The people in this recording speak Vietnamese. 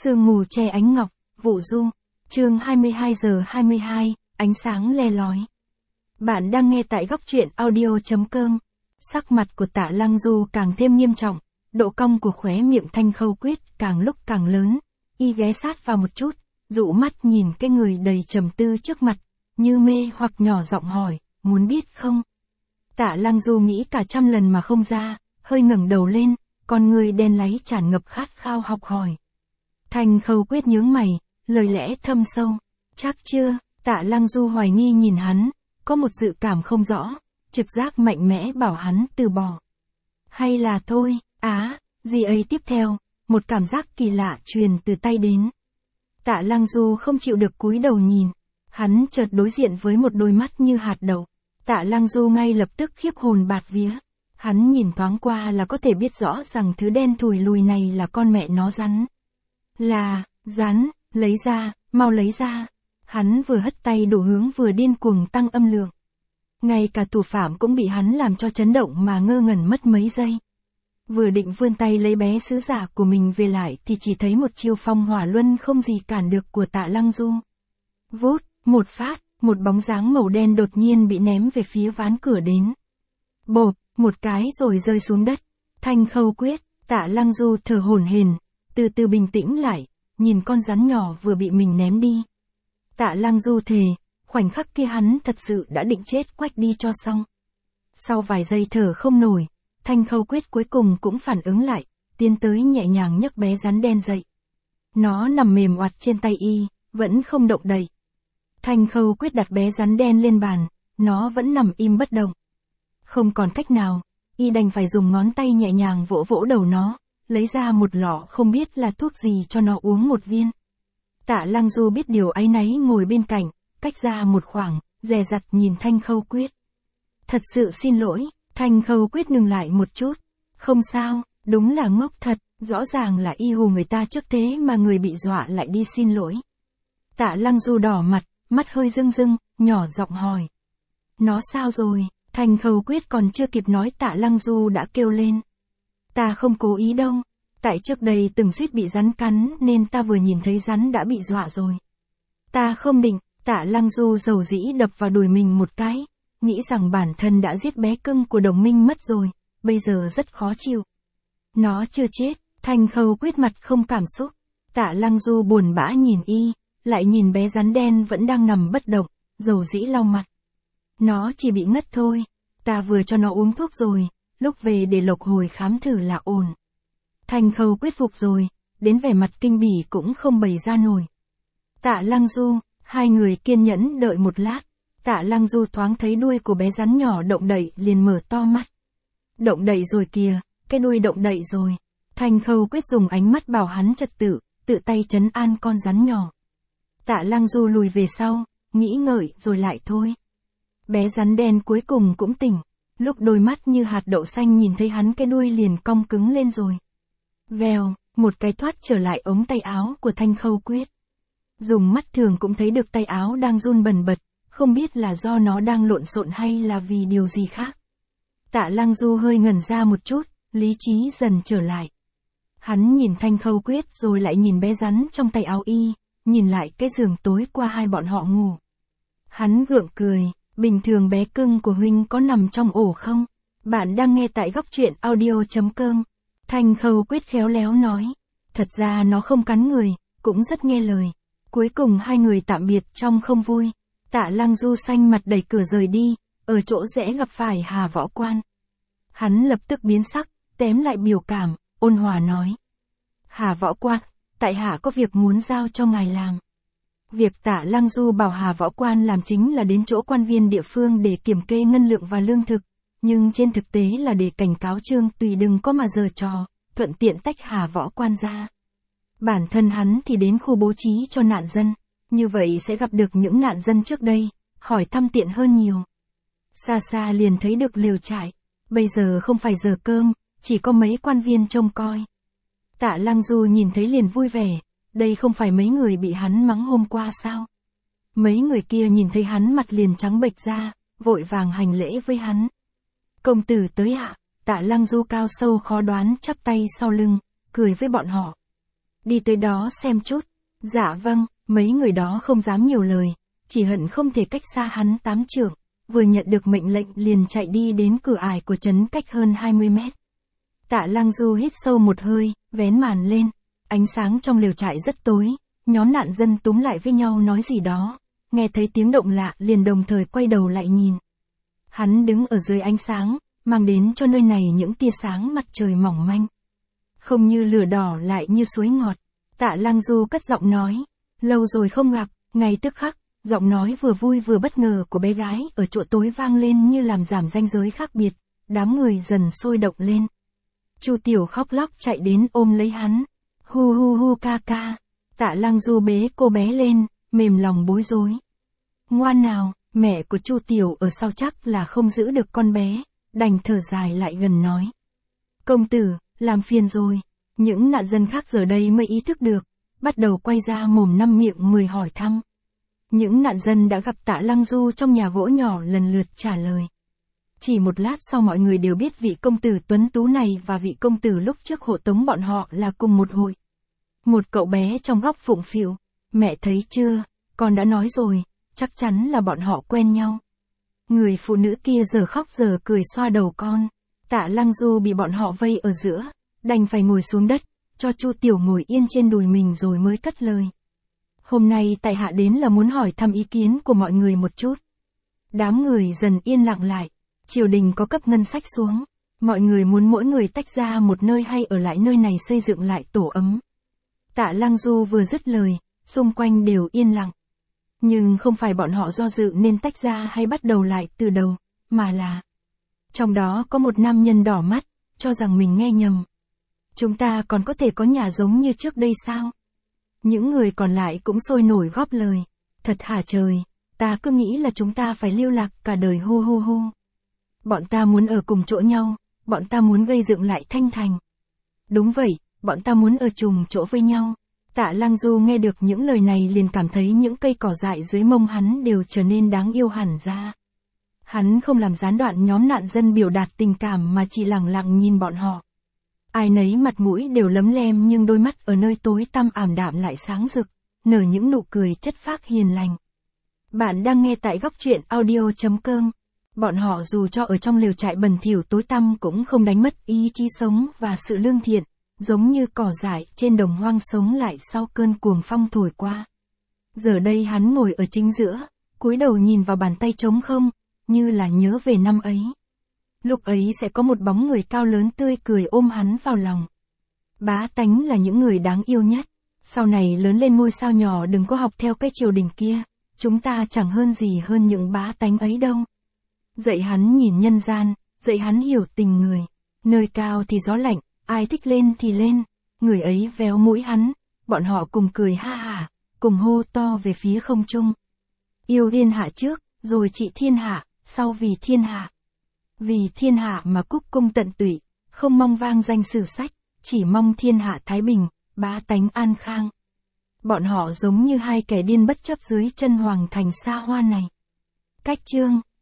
Sương mù che ánh ngọc, Vũ Du, chương 22:22, ánh sáng le lói. Bạn đang nghe tại góc truyện audio.com. Sắc mặt của Tạ Lăng Du càng thêm nghiêm trọng, độ cong của khóe miệng Thanh Khâu Quyết càng lúc càng lớn. Y ghé sát vào một chút, dụ mắt nhìn cái người đầy trầm tư trước mặt, như mê hoặc nhỏ giọng hỏi, muốn biết không? Tạ Lăng Du nghĩ cả trăm lần mà không ra, hơi ngẩng đầu lên, con người đen láy tràn ngập khát khao học hỏi. Thanh Khâu Quyết nhướng mày, lời lẽ thâm sâu. Chắc chưa? Tạ Lăng Du hoài nghi nhìn hắn, có một dự cảm không rõ, trực giác mạnh mẽ bảo hắn từ bỏ. Hay là thôi, gì ấy tiếp theo, một cảm giác kỳ lạ truyền từ tay đến. Tạ Lăng Du không chịu được cúi đầu nhìn, hắn chợt đối diện với một đôi mắt như hạt đậu. Tạ Lăng Du ngay lập tức khiếp hồn bạt vía. Hắn nhìn thoáng qua là có thể biết rõ rằng thứ đen thùi lùi này là con mẹ nó rắn. Là, rắn, lấy ra, mau lấy ra. Hắn vừa hất tay đổ hướng vừa điên cuồng tăng âm lượng. Ngay cả thủ phạm cũng bị hắn làm cho chấn động mà ngơ ngẩn mất mấy giây. Vừa định vươn tay lấy bé sứ giả của mình về lại thì chỉ thấy một chiêu phong hỏa luân không gì cản được của Tạ Lăng Du. Vút, một phát, một bóng dáng màu đen đột nhiên bị ném về phía ván cửa đến. Bộp, một cái rồi rơi xuống đất. Thanh Khâu Quyết, Tạ Lăng Du thở hổn hển, từ từ bình tĩnh lại, nhìn con rắn nhỏ vừa bị mình ném đi. Tạ Lăng Du thề, khoảnh khắc kia hắn thật sự đã định chết quách đi cho xong. Sau vài giây thở không nổi, Thanh Khâu Quyết cuối cùng cũng phản ứng lại, tiến tới nhẹ nhàng nhấc bé rắn đen dậy. Nó nằm mềm oặt trên tay y, vẫn không động đậy. Thanh Khâu Quyết đặt bé rắn đen lên bàn, nó vẫn nằm im bất động. Không còn cách nào, y đành phải dùng ngón tay nhẹ nhàng vỗ vỗ đầu nó, lấy ra một lọ không biết là thuốc gì cho nó uống một viên. Tạ Lăng Du biết điều áy náy ngồi bên cạnh, cách ra một khoảng, dè dặt nhìn Thanh Khâu Quyết. Thật sự xin lỗi, Thanh Khâu Quyết ngừng lại một chút. Không sao, đúng là ngốc thật, rõ ràng là y hù người ta trước thế mà người bị dọa lại đi xin lỗi. Tạ Lăng Du đỏ mặt, mắt hơi rưng rưng, nhỏ giọng hỏi. Nó sao rồi? Thanh Khâu Quyết còn chưa kịp nói Tạ Lăng Du đã kêu lên. Ta không cố ý đâu. Tại trước đây từng suýt bị rắn cắn nên ta vừa nhìn thấy rắn đã bị dọa rồi. Ta không định. Tạ Lăng Du dầu dĩ đập vào đùi mình một cái, nghĩ rằng bản thân đã giết bé cưng của đồng minh mất rồi, bây giờ rất khó chịu. Nó chưa chết. Thanh Khâu Quyết mặt không cảm xúc. Tạ Lăng Du buồn bã nhìn y, lại nhìn bé rắn đen vẫn đang nằm bất động, dầu dĩ lau mặt. Nó chỉ bị ngất thôi, ta vừa cho nó uống thuốc rồi, lúc về để Lộc hồi khám thử là ổn. Thanh Khâu Quyết phục rồi, đến vẻ mặt kinh bỉ cũng không bày ra nổi. Tạ Lăng Du, hai người kiên nhẫn đợi một lát, Tạ Lăng Du thoáng thấy đuôi của bé rắn nhỏ động đậy liền mở to mắt. Động đậy rồi kìa, cái đuôi động đậy rồi. Thanh Khâu Quyết dùng ánh mắt bảo hắn trật tự, tự tay trấn an con rắn nhỏ. Tạ Lăng Du lùi về sau, nghĩ ngợi rồi lại thôi. Bé rắn đen cuối cùng cũng tỉnh, lúc đôi mắt như hạt đậu xanh nhìn thấy hắn cái đuôi liền cong cứng lên rồi. Vèo, một cái thoát trở lại ống tay áo của Thanh Khâu Quyết. Dùng mắt thường cũng thấy được tay áo đang run bần bật, không biết là do nó đang lộn xộn hay là vì điều gì khác. Tạ Lăng Du hơi ngẩn ra một chút, lý trí dần trở lại. Hắn nhìn Thanh Khâu Quyết rồi lại nhìn bé rắn trong tay áo y, nhìn lại cái giường tối qua hai bọn họ ngủ. Hắn gượng cười, bình thường bé cưng của huynh có nằm trong ổ không? Bạn đang nghe tại góc truyện audio.com. Thanh Khâu Quyết khéo léo nói. Thật ra nó không cắn người, cũng rất nghe lời. Cuối cùng hai người tạm biệt trong không vui. Tạ Lăng Du xanh mặt đẩy cửa rời đi, ở chỗ rẽ gặp phải Hà Võ Quan. Hắn lập tức biến sắc, tém lại biểu cảm, ôn hòa nói. Hà Võ Quan, tại hạ có việc muốn giao cho ngài làm. Việc Tạ Lăng Du bảo Hà Võ Quan làm chính là đến chỗ quan viên địa phương để kiểm kê ngân lượng và lương thực, nhưng trên thực tế là để cảnh cáo Trương Tùy đừng có mà giở trò, thuận tiện tách Hà Võ Quan ra. Bản thân hắn thì đến khu bố trí cho nạn dân, như vậy sẽ gặp được những nạn dân trước đây, hỏi thăm tiện hơn nhiều. Xa xa liền thấy được lều trại, bây giờ không phải giờ cơm, chỉ có mấy quan viên trông coi. Tạ Lăng Du nhìn thấy liền vui vẻ, đây không phải mấy người bị hắn mắng hôm qua sao? Mấy người kia nhìn thấy hắn mặt liền trắng bệch ra, vội vàng hành lễ với hắn. Công tử tới ạ. Tạ Lăng Du cao sâu khó đoán chắp tay sau lưng, cười với bọn họ. Đi tới đó xem chút. Dạ vâng, mấy người đó không dám nhiều lời, chỉ hận không thể cách xa hắn 8 trượng, vừa nhận được mệnh lệnh liền chạy đi đến cửa ải của trấn cách hơn 20 mét. Tạ Lăng Du hít sâu một hơi, vén màn lên, ánh sáng trong lều trại rất tối, nhóm nạn dân túm lại với nhau nói gì đó, nghe thấy tiếng động lạ liền đồng thời quay đầu lại nhìn. Hắn đứng ở dưới ánh sáng, mang đến cho nơi này những tia sáng mặt trời mỏng manh. Không như lửa đỏ lại như suối ngọt. Tạ Lăng Du cất giọng nói, lâu rồi không gặp, ngay tức khắc, giọng nói vừa vui vừa bất ngờ của bé gái ở chỗ tối vang lên như làm giảm ranh giới khác biệt, đám người dần sôi động lên. Chu Tiểu khóc lóc chạy đến ôm lấy hắn, hu hu hu ca ca. Tạ Lăng Du bế cô bé lên, mềm lòng bối rối. Ngoan nào, mẹ của Chu Tiểu ở sau chắc là không giữ được con bé, đành thở dài lại gần nói. Công tử, làm phiền rồi. Những nạn dân khác giờ đây mới ý thức được, bắt đầu quay ra mồm năm miệng mười hỏi thăm. Những nạn dân đã gặp Tạ Lăng Du trong nhà gỗ nhỏ lần lượt trả lời. Chỉ một lát sau mọi người đều biết vị công tử tuấn tú này và vị công tử lúc trước hộ tống bọn họ là cùng một hội. Một cậu bé trong góc phụng phịu, mẹ thấy chưa, con đã nói rồi, chắc chắn là bọn họ quen nhau. Người phụ nữ kia giờ khóc giờ cười xoa đầu con. Tạ Lăng Du bị bọn họ vây ở giữa, đành phải ngồi xuống đất, cho Chu Tiểu ngồi yên trên đùi mình rồi mới cất lời. Hôm nay tại hạ đến là muốn hỏi thăm ý kiến của mọi người một chút. Đám người dần yên lặng lại, triều đình có cấp ngân sách xuống, mọi người muốn mỗi người tách ra một nơi hay ở lại nơi này xây dựng lại tổ ấm. Tạ Lăng Du vừa dứt lời, xung quanh đều yên lặng. Nhưng không phải bọn họ do dự nên tách ra hay bắt đầu lại từ đầu, mà là... Trong đó có một nam nhân đỏ mắt, cho rằng mình nghe nhầm. Chúng ta còn có thể có nhà giống như trước đây sao? Những người còn lại cũng sôi nổi góp lời. Thật hả trời, ta cứ nghĩ là chúng ta phải lưu lạc cả đời hu hu hu. Bọn ta muốn ở cùng chỗ nhau, bọn ta muốn gây dựng lại Thanh Thành. Đúng vậy, bọn ta muốn ở chung chỗ với nhau. Tạ Lăng Du nghe được những lời này liền cảm thấy những cây cỏ dại dưới mông hắn đều trở nên đáng yêu hẳn ra. Hắn không làm gián đoạn nhóm nạn dân biểu đạt tình cảm mà chỉ lặng lặng nhìn bọn họ. Ai nấy mặt mũi đều lấm lem nhưng đôi mắt ở nơi tối tăm ảm đạm lại sáng rực, nở những nụ cười chất phác hiền lành. Bạn đang nghe tại góc truyện audio.com. Bọn họ dù cho ở trong lều trại bẩn thỉu tối tăm cũng không đánh mất ý chí sống và sự lương thiện, giống như cỏ dại trên đồng hoang sống lại sau cơn cuồng phong thổi qua. Giờ đây hắn ngồi ở chính giữa, cúi đầu nhìn vào bàn tay trống không, như là nhớ về năm ấy. Lúc ấy sẽ có một bóng người cao lớn tươi cười ôm hắn vào lòng. Bá tánh là những người đáng yêu nhất. Sau này lớn lên ngôi sao nhỏ đừng có học theo cái triều đình kia. Chúng ta chẳng hơn gì hơn những bá tánh ấy đâu. Dạy hắn nhìn nhân gian, dạy hắn hiểu tình người. Nơi cao thì gió lạnh, ai thích lên thì lên. Người ấy véo mũi hắn, bọn họ cùng cười ha hả, cùng hô to về phía không trung. Yêu thiên hạ trước, rồi trị thiên hạ, sau vì thiên hạ. Vì thiên hạ mà cúc cung tận tụy, không mong vang danh sử sách, chỉ mong thiên hạ thái bình, bá tánh an khang. Bọn họ giống như hai kẻ điên bất chấp dưới chân hoàng thành xa hoa này. Cách chương